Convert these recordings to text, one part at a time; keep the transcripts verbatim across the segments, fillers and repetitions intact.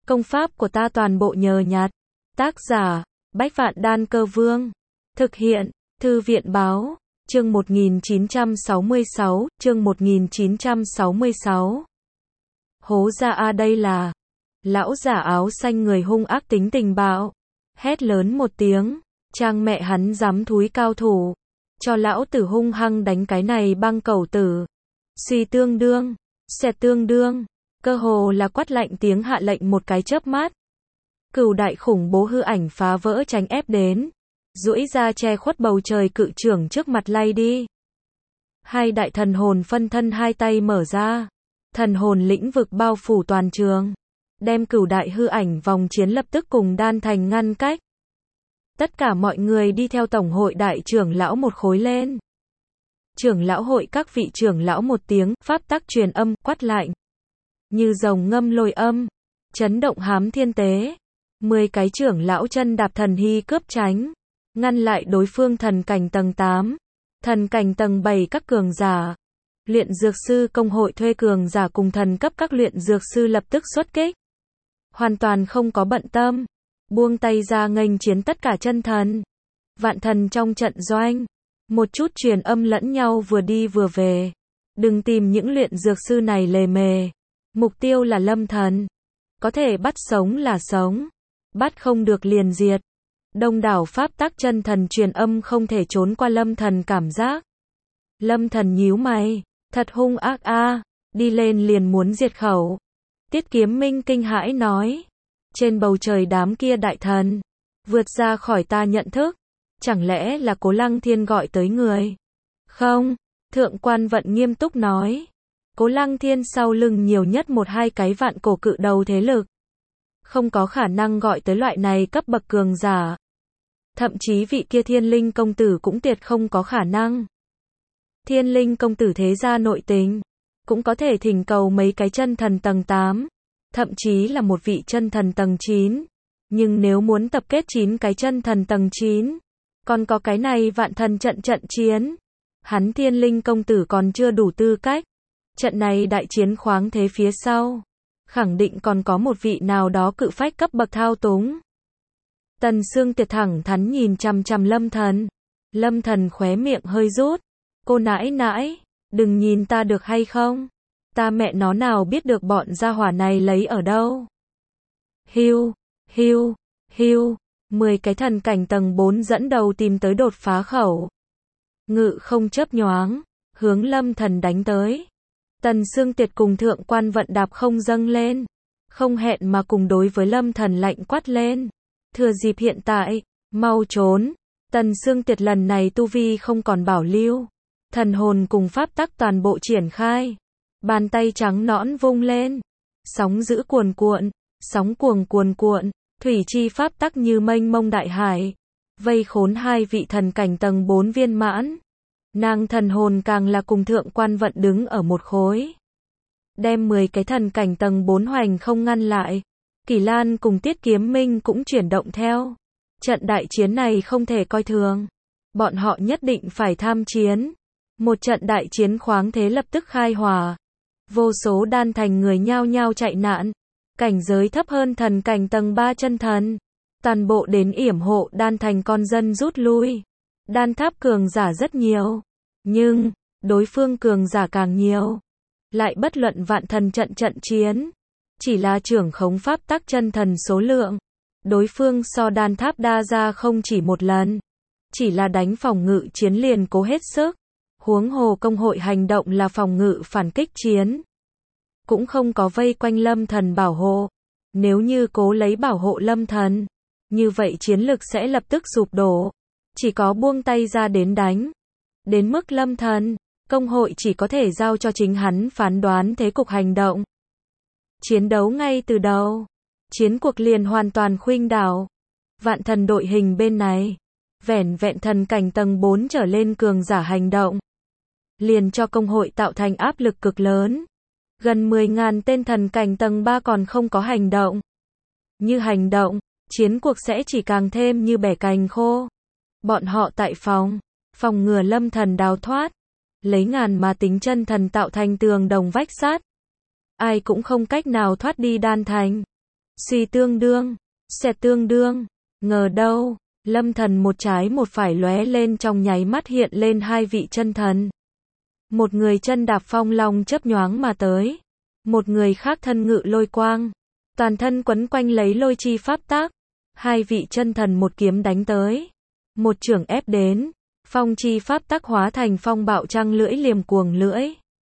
Công pháp của ta toàn bộ nhờ nhặt. Tác giả, Bách Vạn Đan Cơ Vương. Thực hiện, Thư viện Báo. Chương một nghìn chín trăm sáu mươi sáu, chương một nghìn chín trăm sáu mươi sáu. Hố ra a đây là. Lão giả áo xanh người hung ác tính tình bạo. Hét lớn một tiếng. Trang mẹ hắn dám thúi cao thủ. Cho lão tử hung hăng đánh cái này băng cẩu tử. Suy tương đương. Xẹt tương đương. Cơ hồ là quát lạnh tiếng hạ lệnh một cái chớp mắt. Cửu đại khủng bố hư ảnh phá vỡ tránh ép đến. Duỗi ra che khuất bầu trời cự trưởng trước mặt lay đi. Hai đại thần hồn phân thân hai tay mở ra. Thần hồn lĩnh vực bao phủ toàn trường. Đem cửu đại hư ảnh vòng chiến lập tức cùng đan thành ngăn cách. Tất cả mọi người đi theo tổng hội đại trưởng lão một khối lên. Trưởng lão hội các vị trưởng lão một tiếng, pháp tắc truyền âm, quát lạnh. Như rồng ngâm lôi âm. Chấn động hám thiên tế. Mười cái trưởng lão chân đạp thần hy cướp tránh. Ngăn lại đối phương thần cảnh tầng tám. Thần cảnh tầng bảy các cường giả. Luyện dược sư công hội thuê cường giả cùng thần cấp các luyện dược sư lập tức xuất kích. Hoàn toàn không có bận tâm. Buông tay ra nghênh chiến tất cả chân thần. Vạn thần trong trận doanh. Một chút truyền âm lẫn nhau vừa đi vừa về. Đừng tìm những luyện dược sư này lề mề. Mục tiêu là lâm thần. Có thể bắt sống là sống. Bắt không được liền diệt. Đông đảo pháp tắc chân thần truyền âm không thể trốn qua lâm thần cảm giác. Lâm thần nhíu mày. Thật hung ác a. Đi lên liền muốn diệt khẩu. Tiết Kiếm Minh kinh hãi nói. Trên bầu trời đám kia đại thần. Vượt ra khỏi ta nhận thức. Chẳng lẽ là Cố Lăng Thiên gọi tới người? Không. Thượng quan vận nghiêm túc nói. Cố Lăng Thiên sau lưng nhiều nhất một hai cái vạn cổ cự đầu thế lực. Không có khả năng gọi tới loại này cấp bậc cường giả. Thậm chí vị kia Thiên Linh công tử cũng tuyệt không có khả năng. Thiên Linh công tử thế gia nội tình. Cũng có thể thỉnh cầu mấy cái chân thần tầng tám. Thậm chí là một vị chân thần tầng chín. Nhưng nếu muốn tập kết chín cái chân thần tầng chín. Còn có cái này vạn thần trận trận chiến. Hắn Thiên Linh công tử còn chưa đủ tư cách. Trận này đại chiến khoáng thế phía sau. Khẳng định còn có một vị nào đó cự phách cấp bậc thao túng. Tần Sương Tiệt thẳng thắn nhìn chằm chằm Lâm Thần. Lâm Thần khóe miệng hơi rút. Cô nãi nãi, đừng nhìn ta được hay không? Ta mẹ nó nào biết được bọn gia hỏa này lấy ở đâu? Hiu, hiu, hiu. Mười cái thần cảnh tầng bốn dẫn đầu tìm tới đột phá khẩu. Ngự không chớp nhoáng, hướng Lâm Thần đánh tới. Tần Sương Tiệt cùng thượng quan vận đạp không dâng lên. Không hẹn mà cùng đối với Lâm Thần lạnh quát lên. Thừa dịp hiện tại, mau trốn. Tần Sương Tiệt lần này tu vi không còn bảo lưu. Thần hồn cùng pháp tắc toàn bộ triển khai. Bàn tay trắng nõn vung lên. Sóng dữ cuồn cuộn, sóng cuồng cuồn cuộn, thủy chi pháp tắc như mênh mông đại hải. Vây khốn hai vị thần cảnh tầng bốn viên mãn. Nàng thần hồn càng là cùng thượng quan vận đứng ở một khối. Đem mười cái thần cảnh tầng bốn hoành không ngăn lại. Kỳ Lan cùng Tiết Kiếm Minh cũng chuyển động theo. Trận đại chiến này không thể coi thường. Bọn họ nhất định phải tham chiến. Một trận đại chiến khoáng thế lập tức khai hỏa. Vô số đan thành người nhao nhao chạy nạn. Cảnh giới thấp hơn thần cảnh tầng ba chân thần. Toàn bộ đến yểm hộ đan thành con dân rút lui. Đan tháp cường giả rất nhiều. Nhưng, đối phương cường giả càng nhiều. Lại bất luận vạn thần trận trận chiến. Chỉ là trưởng khống pháp tắc chân thần số lượng. Đối phương so đan tháp đa ra không chỉ một lần. Chỉ là đánh phòng ngự chiến liền cố hết sức. Huống hồ công hội hành động là phòng ngự phản kích chiến. Cũng không có vây quanh Lâm Thần bảo hộ. Nếu như cố lấy bảo hộ Lâm Thần. Như vậy chiến lực sẽ lập tức sụp đổ. Chỉ có buông tay ra đến đánh. Đến mức Lâm Thần, công hội chỉ có thể giao cho chính hắn phán đoán thế cục hành động. Chiến đấu ngay từ đầu. Chiến cuộc liền hoàn toàn khuynh đảo. Vạn thần đội hình bên này. Vẻn vẹn thần cảnh tầng bốn trở lên cường giả hành động. Liền cho công hội tạo thành áp lực cực lớn. Gần mười ngàn tên thần cảnh tầng ba còn không có hành động. Như hành động, chiến cuộc sẽ chỉ càng thêm như bẻ cành khô. Bọn họ tại phòng. Phòng ngừa Lâm Thần đào thoát. Lấy ngàn mà tính chân thần tạo thành tường đồng vách sắt. Ai cũng không cách nào thoát đi đan thành. suy tương đương, xẹt tương đương, ngờ đâu, lâm thần một trái một phải lóe lên trong nháy mắt hiện lên hai vị chân thần. Một người chân đạp phong long chớp nhoáng mà tới, một người khác thân ngự lôi quang, toàn thân quấn quanh lấy lôi chi pháp tác, hai vị chân thần một kiếm đánh tới, một chưởng ép đến, phong chi pháp tác hóa thành phong bạo trăng lưỡi liềm cuồng lưỡi,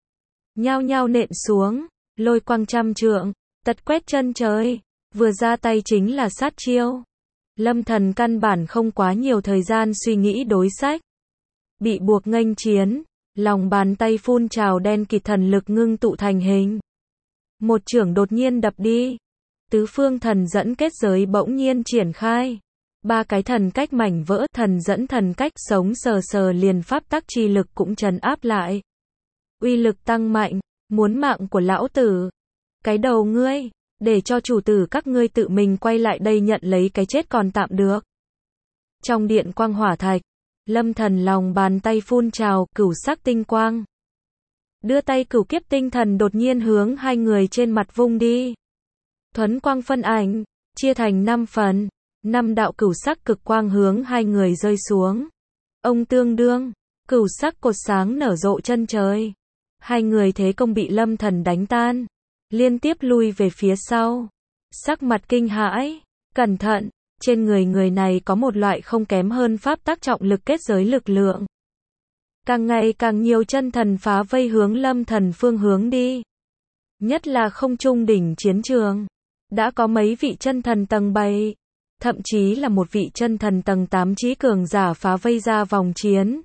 nhao nhao nện xuống, lôi quang trăm trượng, tật quét chân trời, vừa ra tay chính là sát chiêu. Lâm thần căn bản không quá nhiều thời gian suy nghĩ đối sách, bị buộc nghênh chiến, lòng bàn tay phun trào đen kịt thần lực ngưng tụ thành hình. Một chưởng đột nhiên đập đi, tứ phương thần dẫn kết giới bỗng nhiên triển khai. Ba cái thần cách mảnh vỡ, thần dẫn thần cách sống sờ sờ liền pháp tắc chi lực cũng trấn áp lại. Uy lực tăng mạnh, muốn mạng của lão tử. Cái đầu ngươi, để cho chủ tử các ngươi tự mình quay lại đây nhận lấy cái chết còn tạm được. Trong điện quang hỏa thạch, lâm thần lòng bàn tay phun trào cửu sắc tinh quang. Đưa tay cửu kiếp tinh thần đột nhiên hướng hai người trên mặt vung đi. Thuấn quang phân ảnh, chia thành năm phần, năm đạo cửu sắc cực quang hướng hai người rơi xuống. Ông tương đương, cửu sắc cột sáng nở rộ chân trời. Hai người thế công bị lâm thần đánh tan, liên tiếp lui về phía sau. Sắc mặt kinh hãi, cẩn thận, trên người người này có một loại không kém hơn pháp tắc trọng lực kết giới lực lượng. Càng ngày càng nhiều chân thần phá vây hướng lâm thần phương hướng đi. Nhất là không trung đỉnh chiến trường. Đã có mấy vị chân thần tầng bảy, thậm chí là một vị chân thần tầng tám trí cường giả phá vây ra vòng chiến.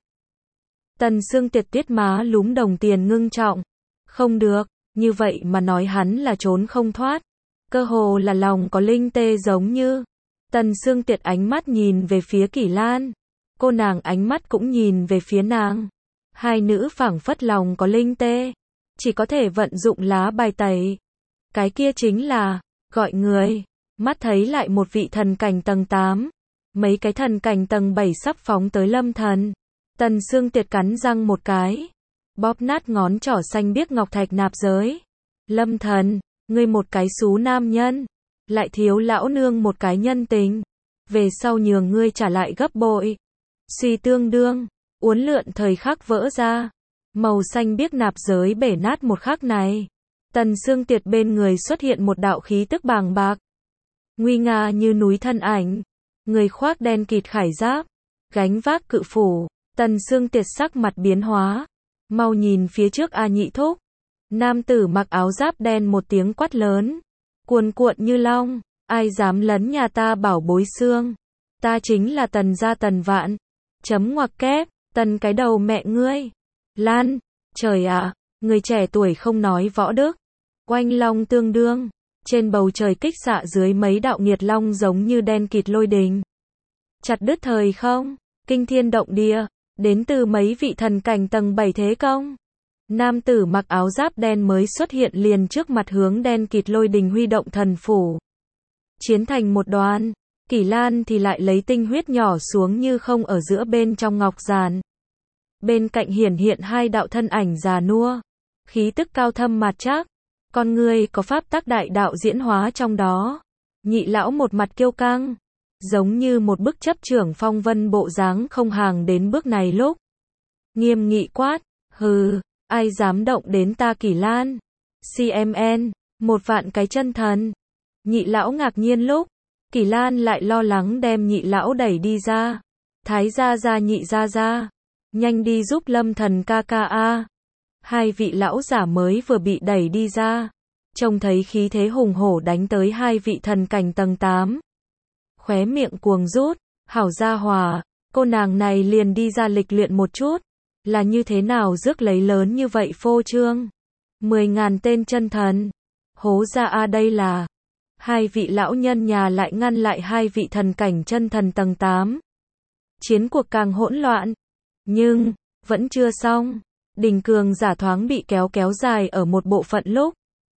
Tần Sương Tiệt tuyết má lúm đồng tiền ngưng trọng. Không được, như vậy mà nói hắn là trốn không thoát. Cơ hồ là lòng có linh tê giống như. Tần Sương Tiệt ánh mắt nhìn về phía Kỷ Lan. Cô nàng ánh mắt cũng nhìn về phía nàng. Hai nữ phảng phất lòng có linh tê. Chỉ có thể vận dụng lá bài tẩy. Cái kia chính là, gọi người. Mắt thấy lại một vị thần cảnh tầng tám. Mấy cái thần cảnh tầng bảy sắp phóng tới lâm thần. Tần Sương Tiệt cắn răng một cái. Bóp nát ngón trỏ xanh biếc ngọc thạch nạp giới. Lâm thần, ngươi một cái xú nam nhân. Lại thiếu lão nương một cái nhân tình. Về sau nhường ngươi trả lại gấp bội. Suy tương đương, uốn lượn thời khắc vỡ ra. Màu xanh biếc nạp giới bể nát một khắc này. Tần Sương Tiệt bên người xuất hiện một đạo khí tức bàng bạc. Nguy nga như núi thân ảnh. Người khoác đen kịt khải giáp. Gánh vác cự phủ. Tần Sương Tiệt sắc mặt biến hóa. Mau nhìn phía trước A Nhị thúc. Nam tử mặc áo giáp đen một tiếng quát lớn. Cuồn cuộn như long. Ai dám lấn nhà ta bảo bối xương. Ta chính là Tần gia Tần Vạn. Chấm ngoặc kép. Tần cái đầu mẹ ngươi. Lan. Trời ạ. Người trẻ tuổi không nói võ đức. Oanh long tương đương. Trên bầu trời kích xạ dưới mấy đạo nghiệt long giống như đen kịt lôi đình. Chặt đứt thời không. Kinh thiên động địa. Đến từ mấy vị thần cảnh tầng bảy thế công. Nam tử mặc áo giáp đen mới xuất hiện liền trước mặt hướng đen kịt lôi đình huy động thần phủ. Chiến thành một đoàn. Kỷ Lan thì lại lấy tinh huyết nhỏ xuống như không ở giữa bên trong ngọc giàn. Bên cạnh hiển hiện hai đạo thân ảnh già nua. Khí tức cao thâm mạt trác. Con người có pháp tắc đại đạo diễn hóa trong đó. Nhị lão một mặt kiêu căng. Giống như một bức chấp trưởng phong vân bộ dáng không hàng đến bước này lúc. Nghiêm nghị quát. Hừ, ai dám động đến ta Kỷ Lan. xê em en, một vạn cái chân thần. Nhị lão ngạc nhiên lúc. Kỷ Lan lại lo lắng đem nhị lão đẩy đi ra. Thái gia gia nhị gia gia. Nhanh đi giúp lâm thần ca ca a. Hai vị lão giả mới vừa bị đẩy đi ra. Trông thấy khí thế hùng hổ đánh tới hai vị thần cảnh tầng tám. Khóe miệng cuồng rút. Hảo gia hòa. Cô nàng này liền đi ra lịch luyện một chút. Là như thế nào rước lấy lớn như vậy phô trương. Mười ngàn tên chân thần. Hố ra a đây là. Hai vị lão nhân nhà lại ngăn lại hai vị thần cảnh chân thần tầng tám. Chiến cuộc càng hỗn loạn. Nhưng, vẫn chưa xong. Đình cường giả thoáng bị kéo kéo dài ở một bộ phận lúc.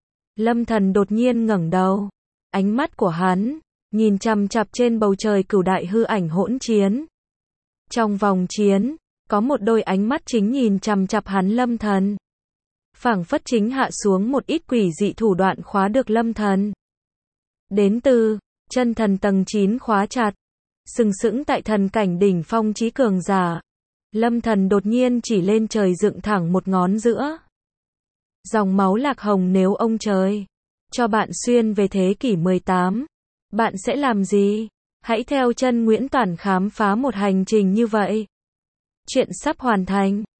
Lâm thần đột nhiên ngẩng đầu. Ánh mắt của hắn, nhìn chằm chằm trên bầu trời cửu đại hư ảnh hỗn chiến. Trong vòng chiến, có một đôi ánh mắt chính nhìn chằm chằm hắn lâm thần. Phảng phất chính hạ xuống một ít quỷ dị thủ đoạn khóa được lâm thần. Đến từ chân thần tầng chín khóa chặt. Sừng sững tại thần cảnh đỉnh phong chí cường giả. Lâm Thần đột nhiên chỉ lên trời dựng thẳng một ngón giữa. Dòng máu lạc hồng, nếu ông trời cho bạn xuyên về thế kỷ mười tám, bạn sẽ làm gì? Hãy theo chân Nguyễn Toản khám phá một hành trình như vậy. Chuyện sắp hoàn thành.